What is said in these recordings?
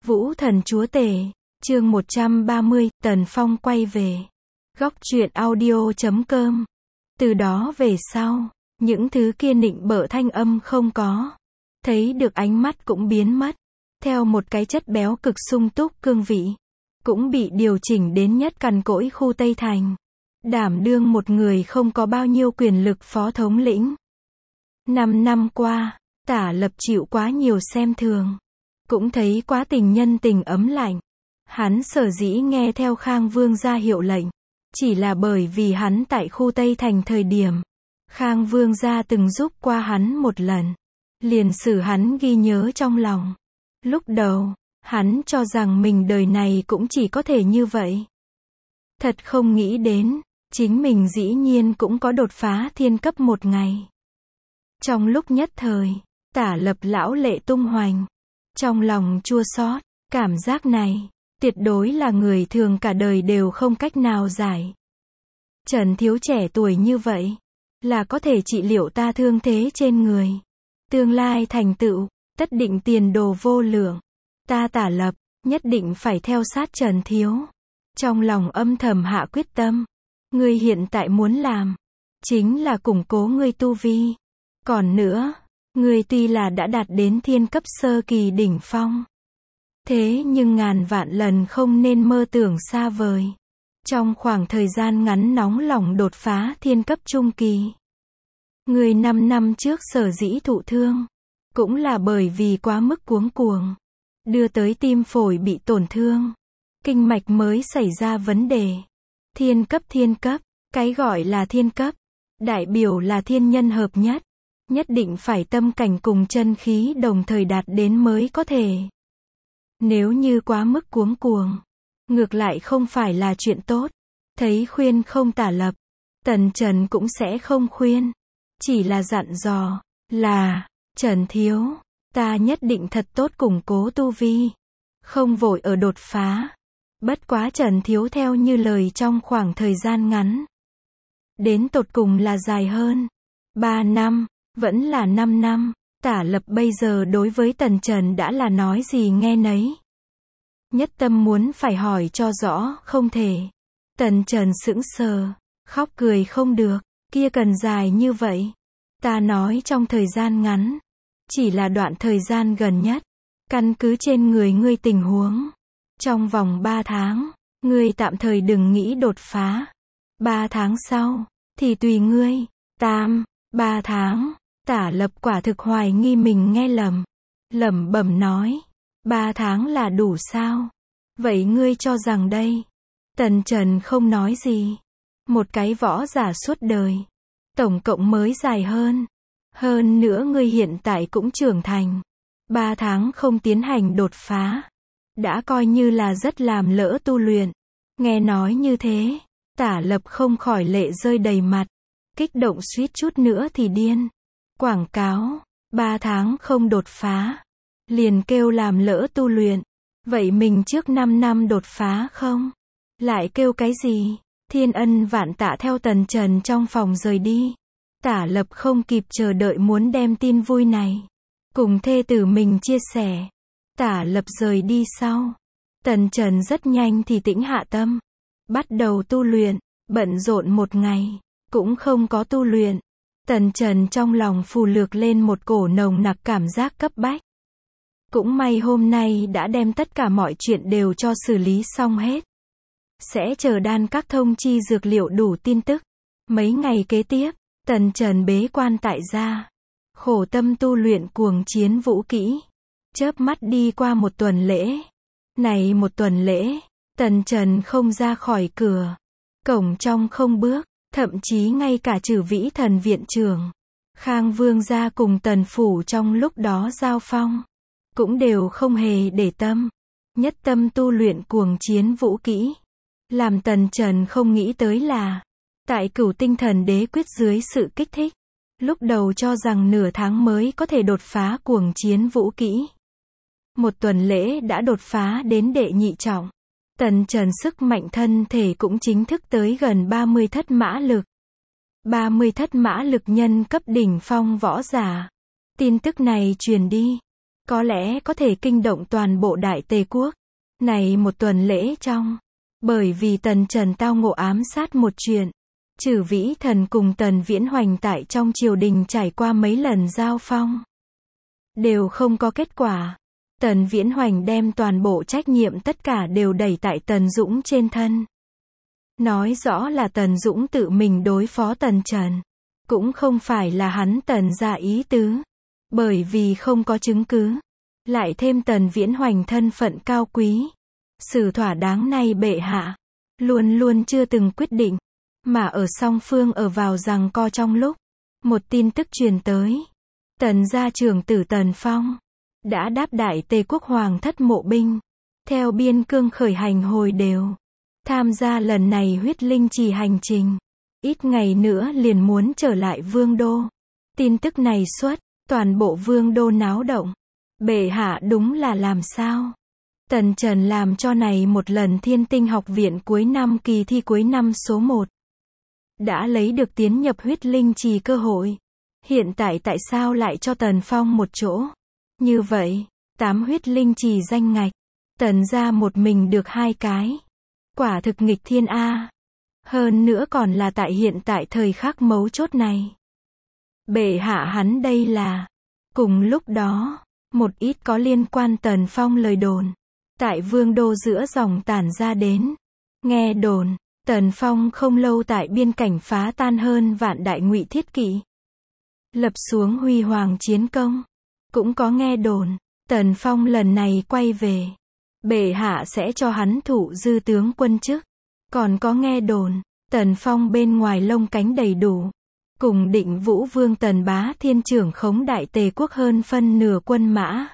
Vũ Thần Chúa Tể, chương 130, Tần Phong quay về. Góc truyện audio.com. Từ đó về sau, những thứ kia nịnh bợ thanh âm không có. Thấy được ánh mắt cũng biến mất. Theo một cái chất béo cực sung túc cương vị. Cũng bị điều chỉnh đến nhất cằn cỗi khu Tây Thành. Đảm đương một người không có bao nhiêu quyền lực phó thống lĩnh. 5 năm qua, Tả Lập chịu quá nhiều xem thường. Cũng thấy quá tình nhân tình ấm lạnh. Hắn sở dĩ nghe theo Khang Vương ra hiệu lệnh. Chỉ là bởi vì hắn tại khu Tây Thành thời điểm. Khang Vương gia từng giúp qua hắn một lần. Liền xử hắn ghi nhớ trong lòng. Lúc đầu, hắn cho rằng mình đời này cũng chỉ có thể như vậy. Thật không nghĩ đến, chính mình dĩ nhiên cũng có đột phá thiên cấp một ngày. Trong lúc nhất thời, Tả Lập lão lệ tung hoành. Trong lòng chua xót, cảm giác này, tuyệt đối là người thường cả đời đều không cách nào giải. Trần Thiếu trẻ tuổi như vậy, là có thể trị liệu ta thương thế trên người. Tương lai thành tựu, tất định tiền đồ vô lượng. Ta Tả Lập, nhất định phải theo sát Trần Thiếu. Trong lòng âm thầm hạ quyết tâm. Ngươi hiện tại muốn làm, chính là củng cố ngươi tu vi. Còn nữa, ngươi tuy là đã đạt đến thiên cấp sơ kỳ đỉnh phong. Thế nhưng ngàn vạn lần không nên mơ tưởng xa vời. Trong khoảng thời gian ngắn nóng lòng đột phá thiên cấp trung kỳ. Ngươi 5 năm trước sở dĩ thụ thương. Cũng là bởi vì quá mức cuống cuồng. Đưa tới tim phổi bị tổn thương. Kinh mạch mới xảy ra vấn đề. Thiên cấp, cái gọi là thiên cấp. Đại biểu là thiên nhân hợp nhất. Nhất định phải tâm cảnh cùng chân khí đồng thời đạt đến mới có thể. Nếu như quá mức cuống cuồng, ngược lại không phải là chuyện tốt. Thấy khuyên không Tả Lập, Tần Trần cũng sẽ không khuyên. Chỉ là dặn dò, là, Trần Thiếu, ta nhất định thật tốt củng cố tu vi. Không vội ở đột phá. Bất quá Trần Thiếu theo như lời trong khoảng thời gian ngắn. Đến tột cùng là dài hơn. 3 năm, vẫn là 5 năm. Tả Lập bây giờ đối với Tần Trần đã là nói gì nghe nấy. Nhất tâm muốn phải hỏi cho rõ, không thể. Tần Trần sững sờ, khóc cười không được, kia cần dài như vậy. Ta nói trong thời gian ngắn, chỉ là đoạn thời gian gần nhất, căn cứ trên người ngươi tình huống. Trong vòng 3 tháng, ngươi tạm thời đừng nghĩ đột phá. 3 tháng sau, thì tùy ngươi. 3 tháng, Tả Lập quả thực hoài nghi mình nghe lầm. Lẩm bẩm nói, 3 tháng là đủ sao? Vậy ngươi cho rằng đây? Tần Trần không nói gì. Một cái võ giả suốt đời. Tổng cộng mới dài hơn. Hơn nữa ngươi hiện tại cũng trưởng thành. 3 tháng không tiến hành đột phá. Đã coi như là rất làm lỡ tu luyện. Nghe nói như thế, Tả Lập không khỏi lệ rơi đầy mặt. Kích động suýt chút nữa thì điên. Quảng cáo, 3 tháng không đột phá. Liền kêu làm lỡ tu luyện. Vậy mình trước 5 năm đột phá không? Lại kêu cái gì? Thiên ân vạn tạ theo Tần Trần trong phòng rời đi. Tả Lập không kịp chờ đợi muốn đem tin vui này. Cùng thê tử mình chia sẻ. Tả Lập rời đi sau. Tần Trần rất nhanh thì tĩnh hạ tâm. Bắt đầu tu luyện. Bận rộn một ngày. Cũng không có tu luyện. Tần Trần trong lòng phù lược lên một cổ nồng nặc cảm giác cấp bách. Cũng may hôm nay đã đem tất cả mọi chuyện đều cho xử lý xong hết. Sẽ chờ đan các thông chi dược liệu đủ tin tức. Mấy ngày kế tiếp, Tần Trần bế quan tại gia. Khổ tâm tu luyện cuồng chiến vũ kỹ. Chớp mắt đi qua một tuần lễ. Này một tuần lễ, Tần Trần không ra khỏi cửa. Cổng trong không bước. Thậm chí ngay cả Trử Vĩ Thần viện trưởng, Khang Vương gia cùng Tần phủ trong lúc đó giao phong, cũng đều không hề để tâm. Nhất tâm tu luyện cuồng chiến vũ kỹ. Làm Tần Trần không nghĩ tới là, tại Cửu Tinh Thần Đế quyết dưới sự kích thích, lúc đầu cho rằng nửa tháng mới có thể đột phá cuồng chiến vũ kỹ. Một tuần lễ đã đột phá đến đệ nhị trọng. Tần Trần sức mạnh thân thể cũng chính thức tới gần 30 thất mã lực. 30 thất mã lực nhân cấp đỉnh phong võ giả. Tin tức này truyền đi. có lẽ có thể kinh động toàn bộ Đại Tề quốc. Này một tuần lễ trong, bởi vì Tần Trần tao ngộ ám sát một chuyện, Trử Vĩ Thần cùng Tần Viễn Hoành tại trong triều đình trải qua mấy lần giao phong, đều không có kết quả. Tần Viễn Hoành đem toàn bộ trách nhiệm tất cả đều đẩy tại Tần Dũng trên thân. Nói rõ là Tần Dũng tự mình đối phó Tần Trần. Cũng không phải là hắn Tần gia ý tứ. Bởi vì không có chứng cứ. Lại thêm Tần Viễn Hoành thân phận cao quý. Xử thỏa đáng này bệ hạ. Luôn luôn chưa từng quyết định. Mà ở song phương ở vào giằng co trong lúc. Một tin tức truyền tới. Tần gia trưởng tử Tần Phong đã đáp Đại Tề quốc hoàng thất mộ binh. Theo biên cương khởi hành hồi đều. Tham gia lần này huyết linh trì hành trình. Ít ngày nữa liền muốn trở lại vương đô. Tin tức này xuất, toàn bộ vương đô náo động. Bệ hạ đúng là làm sao? Tần Trần làm cho này một lần Thiên Tinh học viện cuối năm kỳ thi cuối năm số 1. Đã lấy được tiến nhập huyết linh trì cơ hội. Hiện tại tại sao lại cho Tần Phong một chỗ? Như vậy, 8 huyết linh trì danh ngạch. Tần gia một mình được 2 cái. Quả thực nghịch thiên A. Hơn nữa còn là tại hiện tại thời khắc mấu chốt này. Bệ hạ hắn đây là. Cùng lúc đó, một ít có liên quan Tần Phong lời đồn. Tại vương đô giữa dòng tản ra đến. Nghe đồn, Tần Phong không lâu tại biên cảnh phá tan hơn vạn đại ngụy thiết kỵ. Lập xuống huy hoàng chiến công. Cũng có nghe đồn, Tần Phong lần này quay về. Bệ hạ sẽ cho hắn thụ dư tướng quân chức. Còn có nghe đồn, Tần Phong bên ngoài lông cánh đầy đủ. Cùng Định Vũ Vương Tần Bá Thiên trưởng khống Đại Tề quốc hơn phân nửa quân mã.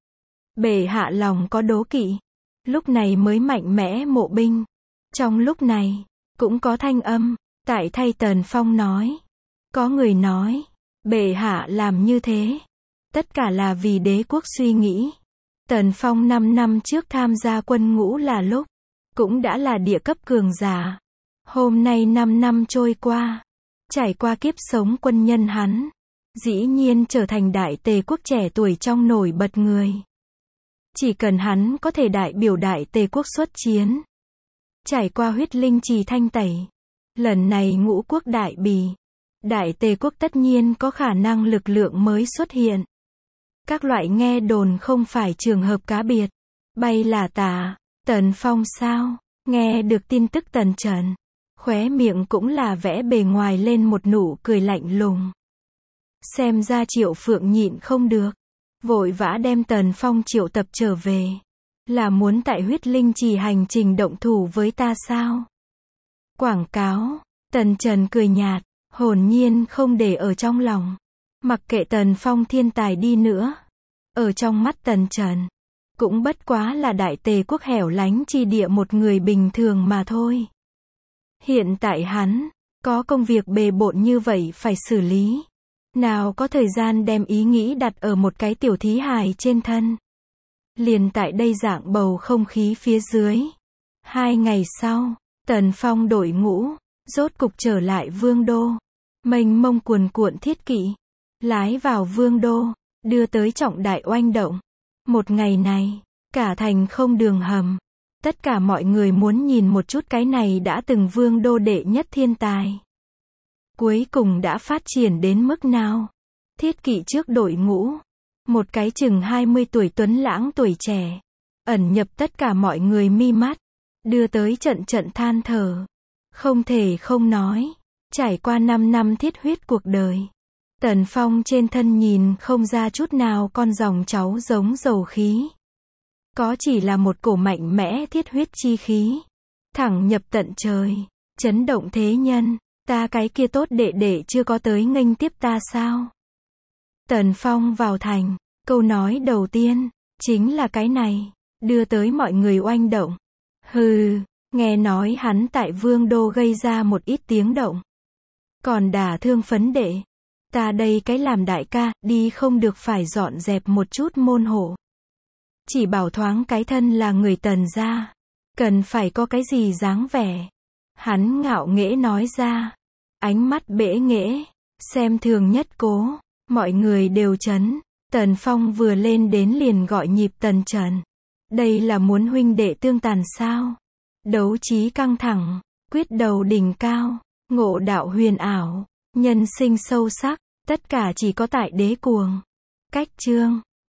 Bệ hạ lòng có đố kỵ. Lúc này mới mạnh mẽ mộ binh. Trong lúc này, cũng có thanh âm, tại thay Tần Phong nói. Có người nói, bệ hạ làm như thế. Tất cả là vì đế quốc suy nghĩ. Tần Phong 5 năm trước tham gia quân ngũ là lúc, cũng đã là địa cấp cường giả. Hôm nay 5 năm trôi qua, trải qua kiếp sống quân nhân hắn, dĩ nhiên trở thành Đại Tề quốc trẻ tuổi trong nổi bật người. Chỉ cần hắn có thể đại biểu Đại Tề quốc xuất chiến, trải qua huyết linh trì thanh tẩy, lần này ngũ quốc đại bì, Đại Tề quốc tất nhiên có khả năng lực lượng mới xuất hiện. Các loại nghe đồn không phải trường hợp cá biệt. Bay là tà. Tần Phong sao? Nghe được tin tức Tần Trần. Khóe miệng cũng là vẽ bề ngoài lên một nụ cười lạnh lùng. Xem ra Triệu Phượng nhịn không được. Vội vã đem Tần Phong triệu tập trở về. Là muốn tại huyết linh trì hành trình động thủ với ta sao? Quảng cáo. Tần Trần cười nhạt. Hồn nhiên không để ở trong lòng. Mặc kệ Tần Phong thiên tài đi nữa. Ở trong mắt Tần Trần. Cũng bất quá là Đại Tề quốc hẻo lánh chi địa một người bình thường mà thôi. Hiện tại hắn, có công việc bề bộn như vậy phải xử lý. Nào có thời gian đem ý nghĩ đặt ở một cái tiểu thí hài trên thân. Liền tại đây dạng bầu không khí phía dưới. 2 ngày sau, Tần Phong đội ngũ, rốt cục trở lại vương đô. Mênh mông cuồn cuộn thiết kỵ. Lái vào vương đô, đưa tới trọng đại oanh động. Một ngày này, cả thành không đường hầm. Tất cả mọi người muốn nhìn một chút cái này đã từng vương đô đệ nhất thiên tài. Cuối cùng đã phát triển đến mức nào? Thiết kỵ trước đội ngũ. Một cái chừng 20 tuổi tuấn lãng tuổi trẻ. Ẩn nhập tất cả mọi người mi mắt. Đưa tới trận trận than thở. Không thể không nói. Trải qua 5 năm thiết huyết cuộc đời. Tần Phong trên thân nhìn không ra chút nào con dòng cháu giống dầu khí. Có chỉ là một cổ mạnh mẽ thiết huyết chi khí. Thẳng nhập tận trời. Chấn động thế nhân. Ta cái kia tốt đệ đệ chưa có tới nghênh tiếp ta sao? Tần Phong vào thành. Câu nói đầu tiên. Chính là cái này. Đưa tới mọi người oanh động. Hừ. Nghe nói hắn tại vương đô gây ra một ít tiếng động. Còn đả thương phấn đệ. Ta đây cái làm đại ca, đi không được phải dọn dẹp một chút môn hộ. Chỉ bảo thoáng cái thân là người Tần gia. Cần phải có cái gì dáng vẻ. Hắn ngạo nghễ nói ra. Ánh mắt bẽ nghễ. Xem thường nhất cố. Mọi người đều chấn. Tần Phong vừa lên đến liền gọi nhịp Tần Trần. Đây là muốn huynh đệ tương tàn sao? Đấu trí căng thẳng, quyết đầu đỉnh cao, ngộ đạo huyền ảo, nhân sinh sâu sắc, tất cả chỉ có tại đế cuồng. Cách chương